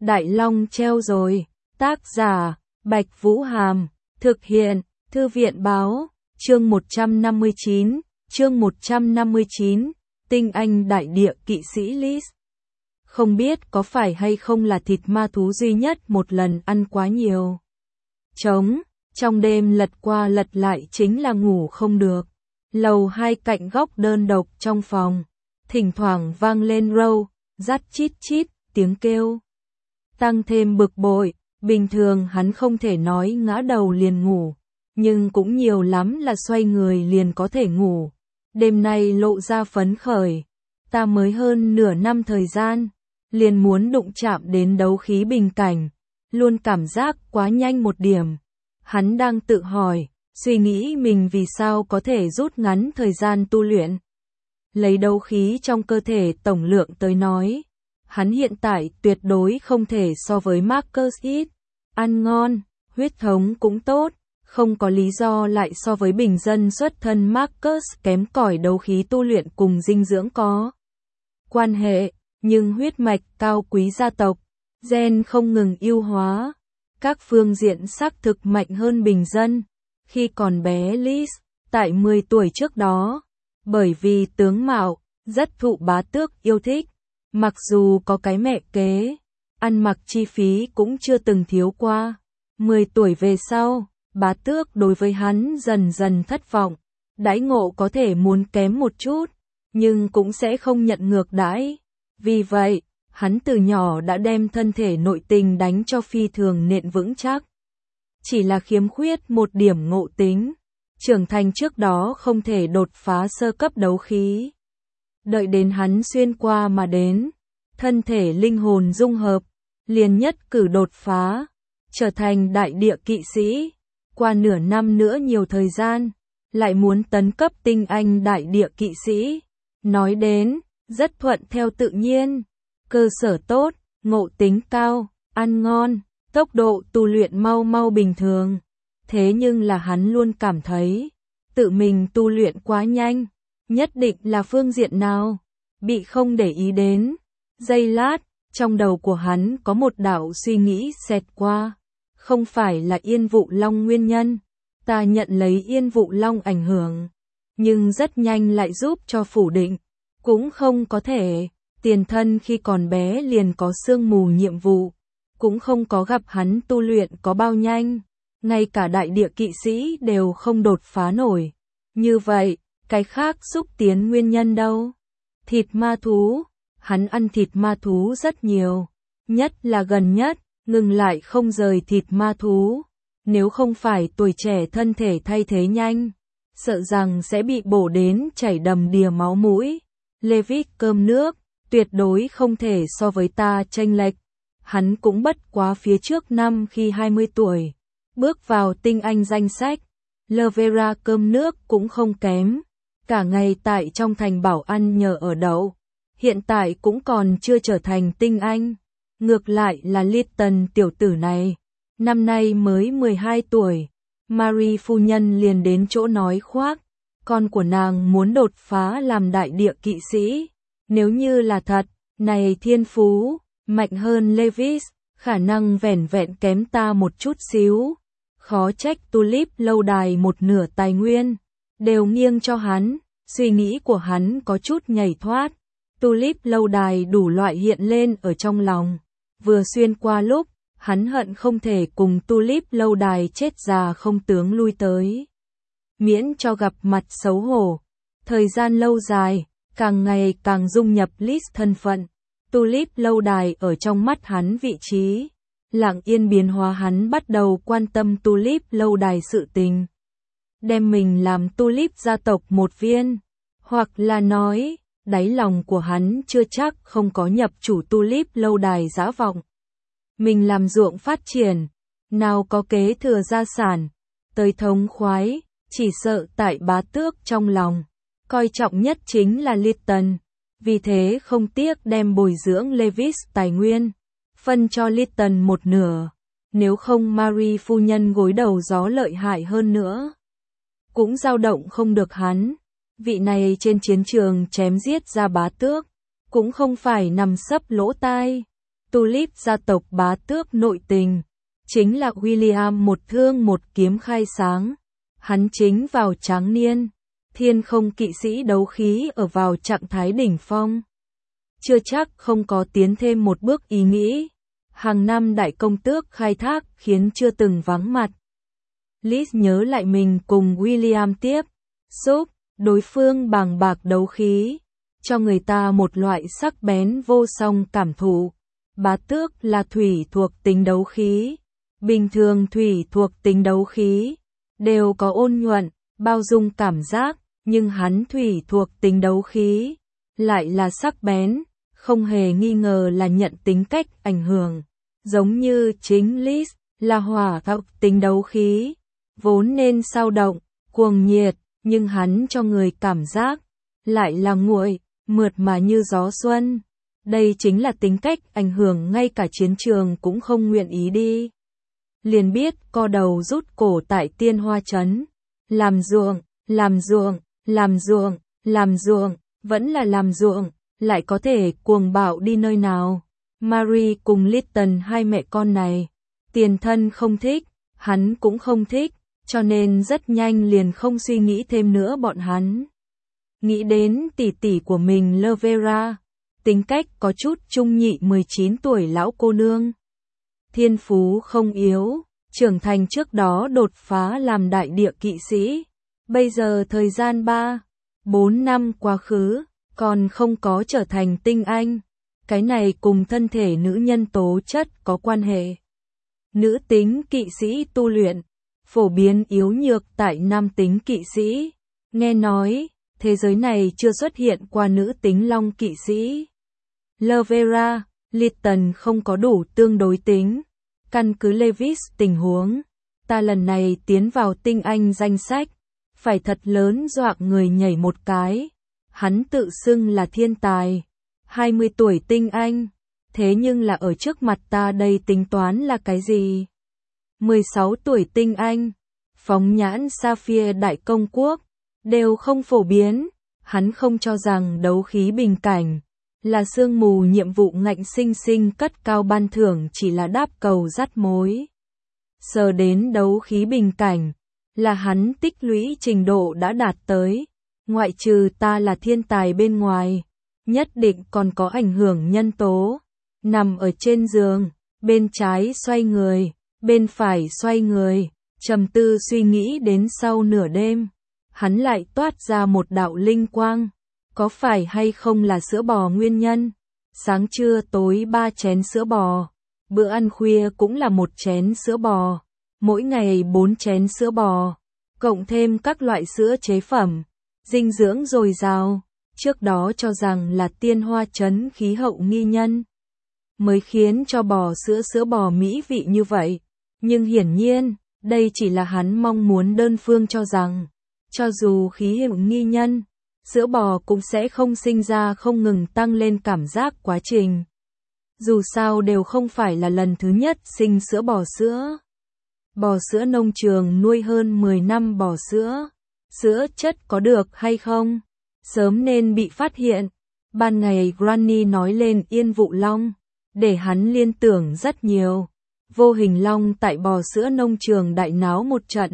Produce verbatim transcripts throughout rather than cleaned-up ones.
Đại Long treo rồi, tác giả, Bạch Vũ Hàm, thực hiện, Thư viện Báo, chương một trăm năm mươi chín, chương một trăm năm mươi chín, tinh anh đại địa kỵ sĩ Lis. Không biết có phải hay không là thịt ma thú duy nhất một lần ăn quá nhiều. Trống, trong đêm lật qua lật lại chính là ngủ không được. Lầu hai cạnh góc đơn độc trong phòng, thỉnh thoảng vang lên râu, rắt chít chít, tiếng kêu. Tăng thêm bực bội, bình thường hắn không thể nói ngã đầu liền ngủ, nhưng cũng nhiều lắm là xoay người liền có thể ngủ. Đêm nay lộ ra phấn khởi, ta mới hơn nửa năm thời gian, liền muốn đụng chạm đến đấu khí bình cảnh, luôn cảm giác quá nhanh một điểm. Hắn đang tự hỏi, suy nghĩ mình vì sao có thể rút ngắn thời gian tu luyện. Lấy đấu khí trong cơ thể tổng lượng tới nói, hắn hiện tại tuyệt đối không thể so với Marcus ít. Ăn ngon, huyết thống cũng tốt, không có lý do lại so với bình dân xuất thân Marcus kém cỏi đấu khí tu luyện cùng dinh dưỡng có quan hệ, nhưng huyết mạch cao quý gia tộc, gen không ngừng ưu hóa, các phương diện xác thực mạnh hơn bình dân. Khi còn bé Lis, tại mười tuổi trước đó, bởi vì tướng mạo, rất thụ bá tước yêu thích, mặc dù có cái mẹ kế, ăn mặc chi phí cũng chưa từng thiếu qua. mười tuổi về sau, bá tước đối với hắn dần dần thất vọng, đãi ngộ có thể muốn kém một chút, nhưng cũng sẽ không nhận ngược đãi. Vì vậy, hắn từ nhỏ đã đem thân thể nội tình đánh cho phi thường nện vững chắc. Chỉ là khiếm khuyết một điểm ngộ tính, trưởng thành trước đó không thể đột phá sơ cấp đấu khí. Đợi đến hắn xuyên qua mà đến, thân thể linh hồn dung hợp, liền nhất cử đột phá, trở thành đại địa kỵ sĩ. Qua nửa năm nữa nhiều thời gian, lại muốn tấn cấp tinh anh đại địa kỵ sĩ. Nói đến, rất thuận theo tự nhiên, cơ sở tốt, ngộ tính cao, ăn ngon, tốc độ tu luyện mau mau bình thường. Thế nhưng là hắn luôn cảm thấy, tự mình tu luyện quá nhanh, nhất định là phương diện nào, bị không để ý đến. Giây lát, trong đầu của hắn có một đạo suy nghĩ xẹt qua, không phải là Yên Vụ Long nguyên nhân, ta nhận lấy Yên Vụ Long ảnh hưởng, nhưng rất nhanh lại giúp cho phủ định, cũng không có thể, tiền thân khi còn bé liền có sương mù nhiệm vụ, cũng không có gặp hắn tu luyện có bao nhanh, ngay cả đại địa kỵ sĩ đều không đột phá nổi. Như vậy, cái khác xúc tiến nguyên nhân đâu? Thịt ma thú, hắn ăn thịt ma thú rất nhiều, nhất là gần nhất, ngừng lại không rời thịt ma thú. Nếu không phải tuổi trẻ thân thể thay thế nhanh, sợ rằng sẽ bị bổ đến chảy đầm đìa máu mũi. Levitt cơm nước, tuyệt đối không thể so với ta chênh lệch. Hắn cũng bất quá phía trước năm khi hai mươi tuổi, bước vào tinh anh danh sách. Levera cơm nước cũng không kém, cả ngày tại trong thành bảo ăn nhờ ở đậu, hiện tại cũng còn chưa trở thành tinh anh. Ngược lại là Litton tiểu tử này, năm nay mới mười hai tuổi, Marie phu nhân liền đến chỗ nói khoác, con của nàng muốn đột phá làm đại địa kỵ sĩ. Nếu như là thật, này thiên phú, mạnh hơn Levis, khả năng vẻn vẹn kém ta một chút xíu. Khó trách Tulip lâu đài một nửa tài nguyên, đều nghiêng cho hắn, suy nghĩ của hắn có chút nhảy thoát. Tulip lâu đài đủ loại hiện lên ở trong lòng, vừa xuyên qua lúc, hắn hận không thể cùng Tulip lâu đài chết già không tướng lui tới. Miễn cho gặp mặt xấu hổ, thời gian lâu dài, càng ngày càng dung nhập Lis thân phận. Tulip lâu đài ở trong mắt hắn vị trí, lặng yên biến hóa hắn bắt đầu quan tâm Tulip lâu đài sự tình. Đem mình làm Tulip gia tộc một viên, hoặc là nói, đáy lòng của hắn chưa chắc không có nhập chủ Tulip lâu đài dã vọng. Mình làm ruộng phát triển, nào có kế thừa gia sản, tới thống khoái, chỉ sợ tại bá tước trong lòng, coi trọng nhất chính là Litton, vì thế không tiếc đem bồi dưỡng Levis tài nguyên, phân cho Litton một nửa, nếu không Marie phu nhân gối đầu gió lợi hại hơn nữa. Cũng dao động không được hắn, vị này trên chiến trường chém giết ra bá tước, cũng không phải nằm sấp lỗ tai. Tulip gia tộc bá tước nội tình, chính là William một thương một kiếm khai sáng. Hắn chính vào tráng niên, thiên không kỵ sĩ đấu khí ở vào trạng thái đỉnh phong. Chưa chắc không có tiến thêm một bước ý nghĩ. Hàng năm đại công tước khai thác khiến chưa từng vắng mặt. Liz nhớ lại mình cùng William tiếp xúc, đối phương bàng bạc đấu khí, cho người ta một loại sắc bén vô song cảm thụ. Bá tước là thủy thuộc tính đấu khí, bình thường thủy thuộc tính đấu khí đều có ôn nhuận, bao dung cảm giác, nhưng hắn thủy thuộc tính đấu khí lại là sắc bén, không hề nghi ngờ là nhận tính cách ảnh hưởng. Giống như chính Liz là hỏa thuộc tính đấu khí, vốn nên sao động, cuồng nhiệt, nhưng hắn cho người cảm giác lại là nguội, mượt mà như gió xuân. Đây chính là tính cách ảnh hưởng ngay cả chiến trường cũng không nguyện ý đi. Liền biết co đầu rút cổ tại Tiên Hoa Trấn, làm ruộng, làm ruộng, làm ruộng, làm ruộng, vẫn là làm ruộng, lại có thể cuồng bạo đi nơi nào. Marie cùng Lytton hai mẹ con này, tiền thân không thích, hắn cũng không thích, cho nên rất nhanh liền không suy nghĩ thêm nữa bọn hắn. Nghĩ đến tỷ tỷ của mình Lovera, tính cách có chút trung nhị mười chín tuổi lão cô nương. Thiên phú không yếu, trưởng thành trước đó đột phá làm đại địa kỵ sĩ. Bây giờ thời gian ba, bốn năm quá khứ, còn không có trở thành tinh anh. Cái này cùng thân thể nữ nhân tố chất có quan hệ. Nữ tính kỵ sĩ tu luyện, phổ biến yếu nhược tại nam tính kỵ sĩ. Nghe nói, thế giới này chưa xuất hiện qua nữ tính long kỵ sĩ. Lovera, Lytton không có đủ tương đối tính. Căn cứ Lewis tình huống, ta lần này tiến vào tinh anh danh sách, phải thật lớn dọa người nhảy một cái. Hắn tự xưng là thiên tài, hai mươi tuổi tinh anh, thế nhưng là ở trước mặt ta đây tính toán là cái gì? mười sáu tuổi tinh anh, phóng nhãn Sapphire đại công quốc, đều không phổ biến. Hắn không cho rằng đấu khí bình cảnh là sương mù nhiệm vụ ngạnh sinh sinh cất cao ban thưởng chỉ là đáp cầu dắt mối. Sờ đến đấu khí bình cảnh, là hắn tích lũy trình độ đã đạt tới, ngoại trừ ta là thiên tài bên ngoài, nhất định còn có ảnh hưởng nhân tố. Nằm ở trên giường, bên trái xoay người, bên phải xoay người, trầm tư suy nghĩ đến sau nửa đêm, hắn lại toát ra một đạo linh quang. Có phải hay không là sữa bò nguyên nhân? Sáng trưa tối ba chén sữa bò, bữa ăn khuya cũng là một chén sữa bò, mỗi ngày bốn chén sữa bò, cộng thêm các loại sữa chế phẩm, dinh dưỡng dồi dào. Trước đó cho rằng là Tiên Hoa Trấn khí hậu nghi nhân, mới khiến cho bò sữa sữa bò mỹ vị như vậy. Nhưng hiển nhiên, đây chỉ là hắn mong muốn đơn phương cho rằng, cho dù khí hậu nghi nhân, sữa bò cũng sẽ không sinh ra không ngừng tăng lên cảm giác quá trình. Dù sao đều không phải là lần thứ nhất sinh sữa bò sữa. Bò sữa nông trường nuôi hơn mười năm bò sữa. Sữa chất có được hay không? Sớm nên bị phát hiện. Ban ngày Granny nói lên Yên Vụ Long, để hắn liên tưởng rất nhiều. Vô hình long tại bò sữa nông trường đại náo một trận.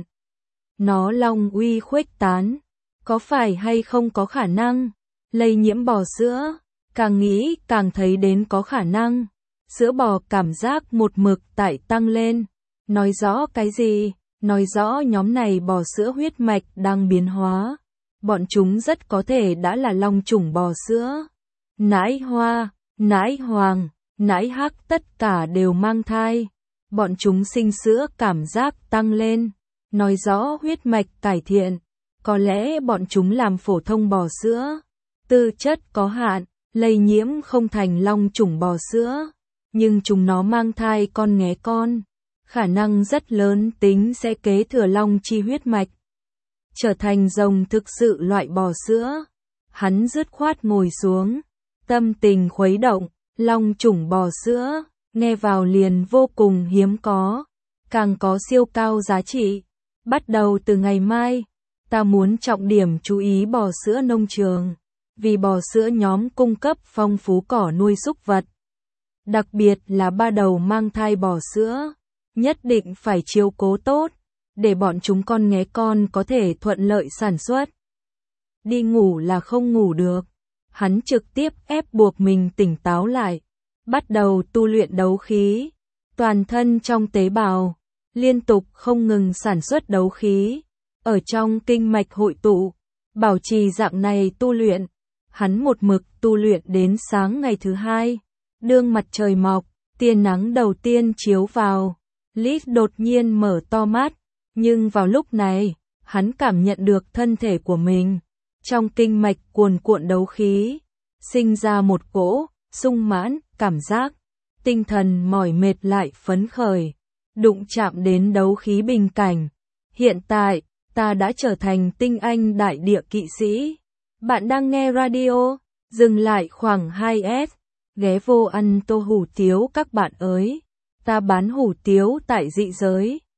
Nó long uy khuếch tán. Có phải hay không có khả năng lây nhiễm bò sữa? Càng nghĩ càng thấy đến có khả năng. Sữa bò cảm giác một mực tại tăng lên. Nói rõ cái gì? Nói rõ nhóm này bò sữa huyết mạch đang biến hóa. Bọn chúng rất có thể đã là long chủng bò sữa. Nãi hoa, nãi hoàng, nãi hắc tất cả đều mang thai. Bọn chúng sinh sữa cảm giác tăng lên. Nói rõ huyết mạch cải thiện. Có lẽ bọn chúng làm phổ thông bò sữa, tư chất có hạn, lây nhiễm không thành long chủng bò sữa, nhưng chúng nó mang thai con nghé con, khả năng rất lớn tính sẽ kế thừa long chi huyết mạch, trở thành rồng thực sự loại bò sữa. Hắn dứt khoát ngồi xuống, tâm tình khuấy động, long chủng bò sữa, nghe vào liền vô cùng hiếm có, càng có siêu cao giá trị. Bắt đầu từ ngày mai, ta muốn trọng điểm chú ý bò sữa nông trường, vì bò sữa nhóm cung cấp phong phú cỏ nuôi súc vật. đặc biệt là ba đầu mang thai bò sữa, nhất định phải chiếu cố tốt, để bọn chúng con nghé con có thể thuận lợi sản xuất. Đi ngủ là không ngủ được, hắn trực tiếp ép buộc mình tỉnh táo lại, bắt đầu tu luyện đấu khí, toàn thân trong tế bào, liên tục không ngừng sản xuất đấu khí, ở trong kinh mạch hội tụ, bảo trì dạng này tu luyện, hắn một mực tu luyện đến sáng ngày thứ hai, đương mặt trời mọc, tia nắng đầu tiên chiếu vào, Lít đột nhiên mở to mắt, nhưng vào lúc này, hắn cảm nhận được thân thể của mình, trong kinh mạch cuồn cuộn đấu khí, sinh ra một cỗ, sung mãn, cảm giác, tinh thần mỏi mệt lại phấn khởi, đụng chạm đến đấu khí bình cảnh. Hiện tại, ta đã trở thành tinh anh đại địa kỵ sĩ. Bạn đang nghe radio, dừng lại khoảng hai S, ghé vô ăn tô hủ tiếu các bạn ơi. Ta bán hủ tiếu tại dị giới.